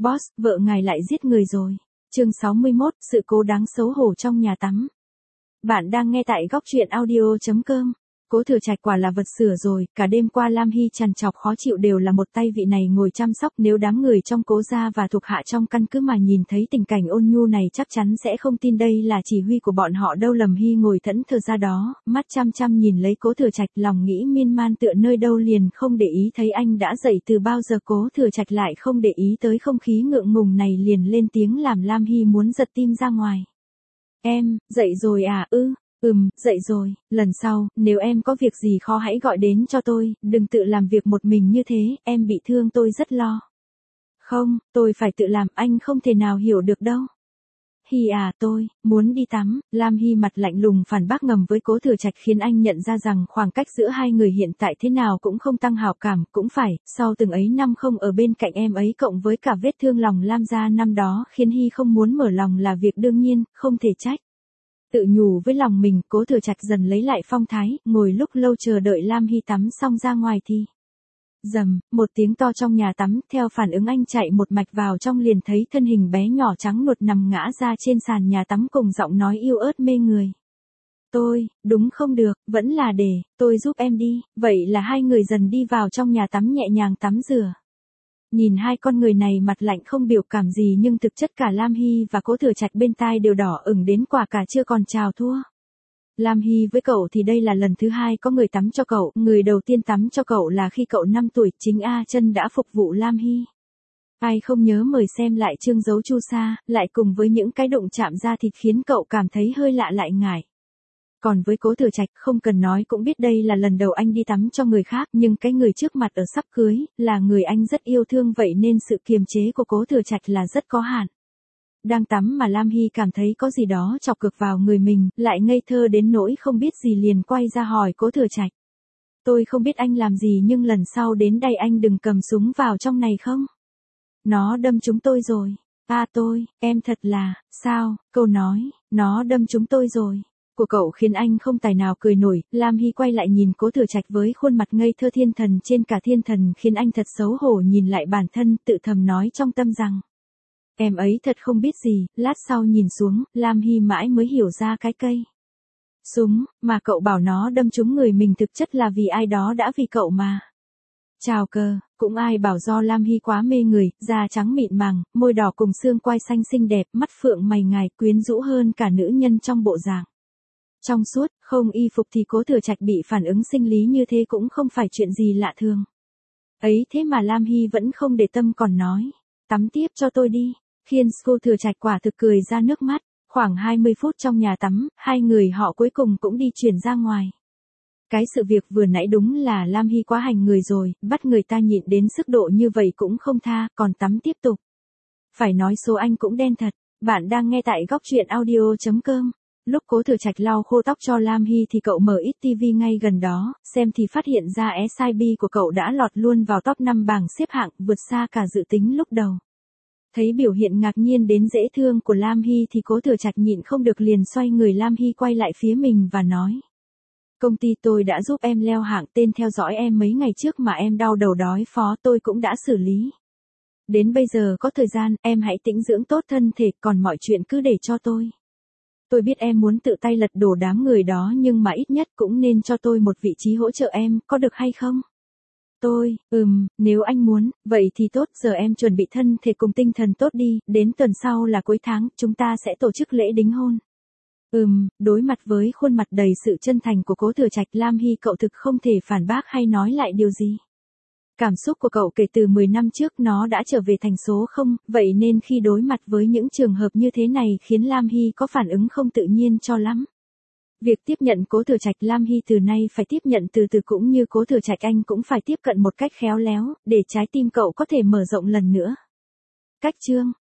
Boss, vợ ngài lại giết người rồi. Chương 61, sự cố đáng xấu hổ trong nhà tắm. Bạn đang nghe tại góc truyện audio.com. Cố Thừa Trạch quả là vật sửa rồi, cả đêm qua Lam Hy trằn trọc khó chịu đều là một tay vị này ngồi chăm sóc, nếu đám người trong Cố gia và thuộc hạ trong căn cứ mà nhìn thấy tình cảnh ôn nhu này chắc chắn sẽ không tin đây là chỉ huy của bọn họ đâu. Lâm Hy ngồi thẫn thờ ra đó, mắt chăm chăm nhìn lấy Cố Thừa Trạch, lòng nghĩ miên man tựa nơi đâu liền không để ý thấy anh đã dậy từ bao giờ. Cố Thừa Trạch lại không để ý tới không khí ngượng ngùng này, liền lên tiếng làm Lam Hy muốn giật tim ra ngoài. Em, dậy rồi à? Dậy rồi, lần sau, nếu em có việc gì khó hãy gọi đến cho tôi, đừng tự làm việc một mình như thế, em bị thương tôi rất lo. Không, tôi phải tự làm, anh không thể nào hiểu được đâu. Hy à, tôi muốn đi tắm. Lam Hy mặt lạnh lùng phản bác ngầm với Cố Thừa Trạch, khiến anh nhận ra rằng khoảng cách giữa hai người hiện tại thế nào cũng không tăng hảo cảm. Cũng phải, sau từng ấy năm không ở bên cạnh em ấy cộng với cả vết thương lòng Lam gia năm đó khiến Hy không muốn mở lòng là việc đương nhiên, không thể trách. Tự nhủ với lòng mình, Cố Thừa Trạch dần lấy lại phong thái, ngồi lúc lâu chờ đợi Lam Hy tắm xong ra ngoài thì rầm, một tiếng to trong nhà tắm, theo phản ứng anh chạy một mạch vào trong liền thấy thân hình bé nhỏ trắng nuột nằm ngã ra trên sàn nhà tắm cùng giọng nói yếu ớt mê người. Tôi, đúng không được, vẫn là để tôi giúp em đi. Vậy là hai người dần đi vào trong nhà tắm nhẹ nhàng tắm rửa. Nhìn hai con người này mặt lạnh không biểu cảm gì nhưng thực chất cả Lam Hy và Cố Thừa Trạch bên tai đều đỏ ửng đến quả cả chưa còn chào thua. Lam Hy với cậu thì đây là lần thứ hai có người tắm cho cậu, người đầu tiên tắm cho cậu là khi cậu 5 tuổi, chính A Chân đã phục vụ Lam Hy. Ai không nhớ mời xem lại chương Dấu Chu Sa, lại cùng với những cái đụng chạm da thịt khiến cậu cảm thấy hơi lạ lại ngại. Còn với Cố Thừa Trạch không cần nói cũng biết đây là lần đầu anh đi tắm cho người khác, nhưng cái người trước mặt ở sắp cưới, là người anh rất yêu thương, vậy nên sự kiềm chế của Cố Thừa Trạch là rất có hạn. Đang tắm mà Lam Hy cảm thấy có gì đó chọc cực vào người mình, lại ngây thơ đến nỗi không biết gì liền quay ra hỏi Cố Thừa Trạch. Tôi không biết anh làm gì nhưng lần sau đến đây anh đừng cầm súng vào trong này không? Nó đâm chúng tôi rồi. Em thật là, sao, câu nói, nó đâm chúng tôi rồi của cậu khiến anh không tài nào cười nổi. Lam Hy quay lại nhìn Cố Thừa Trạch với khuôn mặt ngây thơ thiên thần trên cả thiên thần, khiến anh thật xấu hổ nhìn lại bản thân, tự thầm nói trong tâm rằng em ấy thật không biết gì. Lát sau nhìn xuống, Lam Hy mãi mới hiểu ra cái cây súng mà cậu bảo nó đâm trúng người mình thực chất là vì ai đó đã vì cậu mà chào cờ. Cũng ai bảo do Lam Hy quá mê người, da trắng mịn màng, môi đỏ cùng xương quai xanh xinh đẹp, mắt phượng mày ngài quyến rũ hơn cả nữ nhân trong bộ dạng. Trong suốt, không y phục thì Cố Thừa Trạch bị phản ứng sinh lý như thế cũng không phải chuyện gì lạ thường. Ấy thế mà Lam Hy vẫn không để tâm còn nói, tắm tiếp cho tôi đi, khiến Cố Thừa Trạch quả thực cười ra nước mắt. Khoảng 20 phút trong nhà tắm, hai người họ cuối cùng cũng đi chuyển ra ngoài. Cái sự việc vừa nãy đúng là Lam Hy quá hành người rồi, bắt người ta nhịn đến sức độ như vậy cũng không tha, còn tắm tiếp tục. Phải nói số anh cũng đen thật. Bạn đang nghe tại góc truyện audio.com. Lúc Cố Thừa Trạch lau khô tóc cho Lam Hy thì cậu mở ít TV ngay gần đó, xem thì phát hiện ra SIB của cậu đã lọt luôn vào top 5 bảng xếp hạng, vượt xa cả dự tính lúc đầu. Thấy biểu hiện ngạc nhiên đến dễ thương của Lam Hy thì Cố Thừa Trạch nhịn không được liền xoay người Lam Hy quay lại phía mình và nói. Công ty tôi đã giúp em leo hạng, tên theo dõi em mấy ngày trước mà em đau đầu đói phó tôi cũng đã xử lý. Đến bây giờ có thời gian, em hãy tĩnh dưỡng tốt thân thể, còn mọi chuyện cứ để cho tôi. Tôi biết em muốn tự tay lật đổ đám người đó nhưng mà ít nhất cũng nên cho tôi một vị trí hỗ trợ em, có được hay không? Nếu anh muốn, vậy thì tốt, giờ em chuẩn bị thân thể cùng tinh thần tốt đi, đến tuần sau là cuối tháng, chúng ta sẽ tổ chức lễ đính hôn. Đối mặt với khuôn mặt đầy sự chân thành của Cố Thừa Trạch, Lam Hy cậu thực không thể phản bác hay nói lại điều gì. Cảm xúc của cậu kể từ 10 năm trước nó đã trở về thành số 0, vậy nên khi đối mặt với những trường hợp như thế này khiến Lam Hy có phản ứng không tự nhiên cho lắm. Việc tiếp nhận Cố Thừa Trạch, Lam Hy từ nay phải tiếp nhận từ từ, cũng như Cố Thừa Trạch anh cũng phải tiếp cận một cách khéo léo, để trái tim cậu có thể mở rộng lần nữa. Cách chương